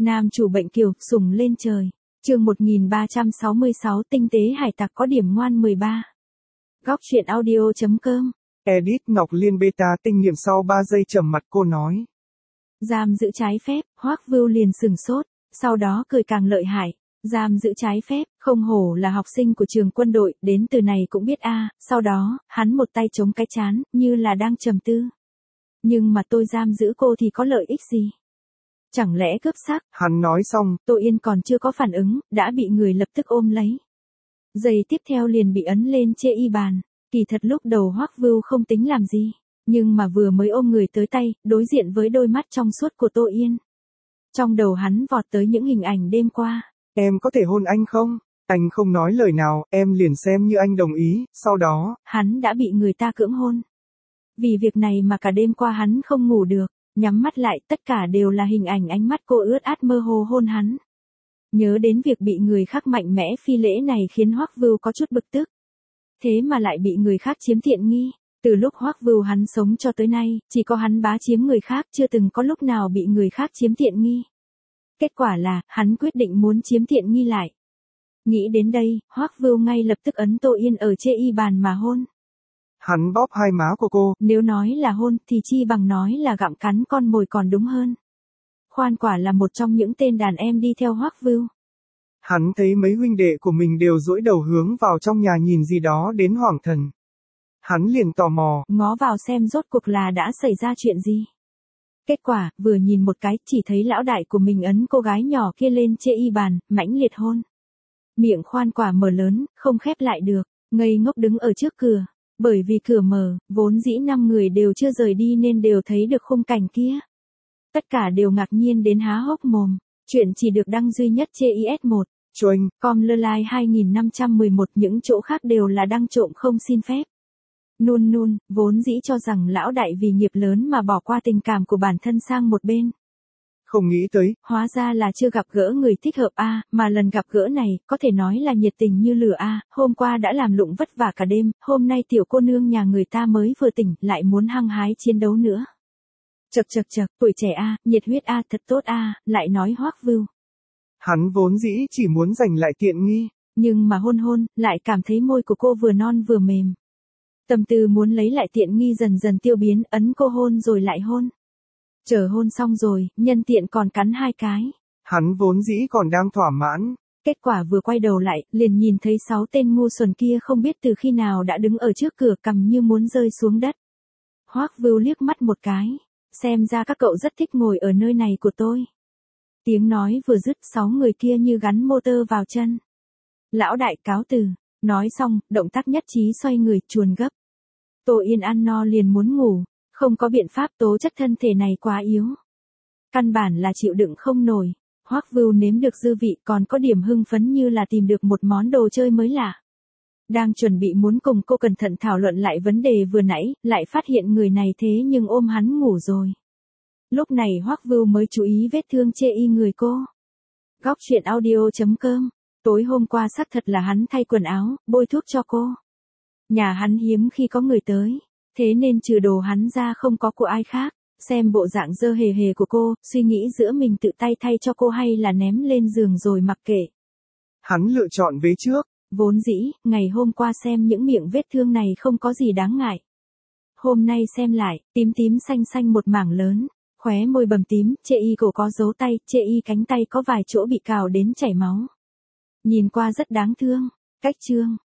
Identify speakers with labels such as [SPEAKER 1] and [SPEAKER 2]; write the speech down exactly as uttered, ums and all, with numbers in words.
[SPEAKER 1] Nam chủ bệnh kiều, sủng lên trời. Chương một nghìn ba trăm sáu mươi sáu tinh tế hải tặc có điểm ngoan mười ba. Góc truyện audio chấm com.
[SPEAKER 2] Edit Ngọc Liên beta tinh nghiệm sau ba giây trầm mặt cô nói.
[SPEAKER 1] Giam giữ trái phép, Hoắc Vưu liền sừng sốt, sau đó cười càng lợi hại. Giam giữ trái phép, không hổ là học sinh của trường quân đội, đến từ này cũng biết a. Sau đó, hắn một tay chống cái trán, như là đang trầm tư. Nhưng mà tôi giam giữ cô thì có lợi ích gì? Chẳng lẽ cướp xác?
[SPEAKER 2] Hắn nói xong,
[SPEAKER 1] Tô Yên còn chưa có phản ứng, đã bị người lập tức ôm lấy. Giây tiếp theo liền bị ấn lên chê y bàn. Kỳ thật lúc đầu Hoắc Vưu không tính làm gì, nhưng mà vừa mới ôm người tới tay, đối diện với đôi mắt trong suốt của Tô Yên. Trong đầu hắn vọt tới những hình ảnh đêm qua.
[SPEAKER 2] Em có thể hôn anh không? Anh không nói lời nào, em liền xem như anh đồng ý, sau đó,
[SPEAKER 1] hắn đã bị người ta cưỡng hôn. Vì việc này mà cả đêm qua hắn không ngủ được, nhắm mắt lại tất cả đều là hình ảnh ánh mắt cô ướt át mơ hồ hôn hắn. Nhớ đến việc bị người khác mạnh mẽ phi lễ này khiến Hoắc Vưu có chút bực tức. Thế mà lại bị người khác chiếm tiện nghi. Từ lúc Hoắc Vưu hắn sống cho tới nay, chỉ có hắn bá chiếm người khác, chưa từng có lúc nào bị người khác chiếm tiện nghi. Kết quả là, hắn quyết định muốn chiếm tiện nghi lại. Nghĩ đến đây, Hoắc Vưu ngay lập tức ấn Tô Yên ở chê y bàn mà hôn.
[SPEAKER 2] Hắn bóp hai má của cô.
[SPEAKER 1] Nếu nói là hôn thì chi bằng nói là gặm cắn con mồi còn đúng hơn. Khoan quả là một trong những tên đàn em đi theo Hoắc Vưu.
[SPEAKER 2] Hắn thấy mấy huynh đệ của mình đều duỗi đầu hướng vào trong nhà nhìn gì đó đến hoảng thần. Hắn liền tò mò,
[SPEAKER 1] ngó vào xem rốt cuộc là đã xảy ra chuyện gì. Kết quả, vừa nhìn một cái, chỉ thấy lão đại của mình ấn cô gái nhỏ kia lên chê y bàn, mãnh liệt hôn. Miệng khoan quả mở lớn, không khép lại được, ngây ngốc đứng ở trước cửa. Bởi vì cửa mở, vốn dĩ năm người đều chưa rời đi nên đều thấy được khung cảnh kia. Tất cả đều ngạc nhiên đến há hốc mồm. Chuyện chỉ được đăng duy nhất trên i ét một.
[SPEAKER 2] Choing.
[SPEAKER 1] Com lơ lai hai nghìn năm trăm mười một, những chỗ khác đều là đăng trộm không xin phép. Nun nun, vốn dĩ cho rằng lão đại vì nghiệp lớn mà bỏ qua tình cảm của bản thân sang một bên.
[SPEAKER 2] Không nghĩ tới,
[SPEAKER 1] hóa ra là chưa gặp gỡ người thích hợp a, mà lần gặp gỡ này, có thể nói là nhiệt tình như lửa a, hôm qua đã làm lụng vất vả cả đêm, hôm nay tiểu cô nương nhà người ta mới vừa tỉnh, lại muốn hăng hái chiến đấu nữa. Chậc chậc chậc, tuổi trẻ a, nhiệt huyết a, thật tốt a, lại nói Hoắc Vưu.
[SPEAKER 2] Hắn vốn dĩ chỉ muốn giành lại tiện nghi,
[SPEAKER 1] nhưng mà hôn hôn, lại cảm thấy môi của cô vừa non vừa mềm. Tâm tư muốn lấy lại tiện nghi dần dần tiêu biến, ấn cô hôn rồi lại hôn. Chờ hôn xong rồi, nhân tiện còn cắn hai cái.
[SPEAKER 2] Hắn vốn dĩ còn đang thỏa mãn.
[SPEAKER 1] Kết quả vừa quay đầu lại, liền nhìn thấy sáu tên ngu xuẩn kia không biết từ khi nào đã đứng ở trước cửa cằm như muốn rơi xuống đất. Hoắc Vưu liếc mắt một cái. Xem ra các cậu rất thích ngồi ở nơi này của tôi. Tiếng nói vừa dứt, sáu người kia như gắn motor vào chân. Lão đại cáo từ. Nói xong, động tác nhất trí xoay người, chuồn gấp. Tô Yên ăn no liền muốn ngủ. Không có biện pháp, tố chất thân thể này quá yếu. Căn bản là chịu đựng không nổi. Hoắc Vưu nếm được dư vị còn có điểm hưng phấn như là tìm được một món đồ chơi mới lạ. Đang chuẩn bị muốn cùng cô cẩn thận thảo luận lại vấn đề vừa nãy, lại phát hiện người này thế nhưng ôm hắn ngủ rồi. Lúc này Hoắc Vưu mới chú ý vết thương chê y người cô. Góc truyện audio chấm com. Tối hôm qua xác thật là hắn thay quần áo, bôi thuốc cho cô. Nhà hắn hiếm khi có người tới. Thế nên trừ đồ hắn ra không có của ai khác. Xem bộ dạng dơ hề hề của cô, suy nghĩ giữa mình tự tay thay cho cô hay là ném lên giường rồi mặc kệ.
[SPEAKER 2] Hắn lựa chọn vế trước.
[SPEAKER 1] Vốn dĩ, ngày hôm qua xem những miệng vết thương này không có gì đáng ngại. Hôm nay xem lại, tím tím xanh xanh một mảng lớn, khóe môi bầm tím, chê y cổ có dấu tay, chê y cánh tay có vài chỗ bị cào đến chảy máu. Nhìn qua rất đáng thương. Cách chương.